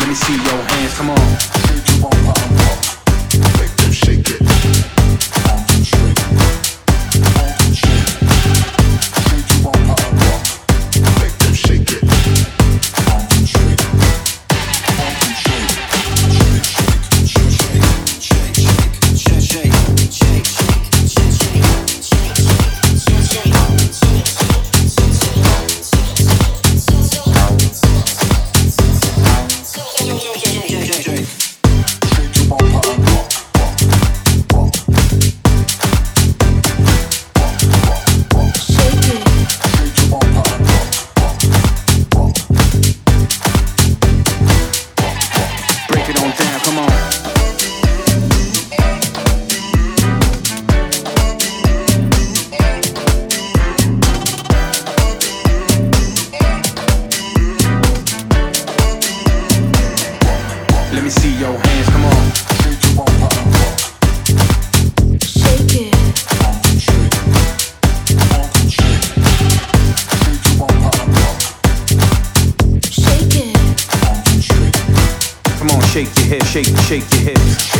me see your hands, come on. Make them shake it. Straight. Shake your bumper and rock. Make them shake it. Straight. Let me see your hands, come on. Shake your bumper and rock. Shake it. Straight. Shake your bumper and rock. Shake it. Straight. Come on, shake your hips, shake your hips.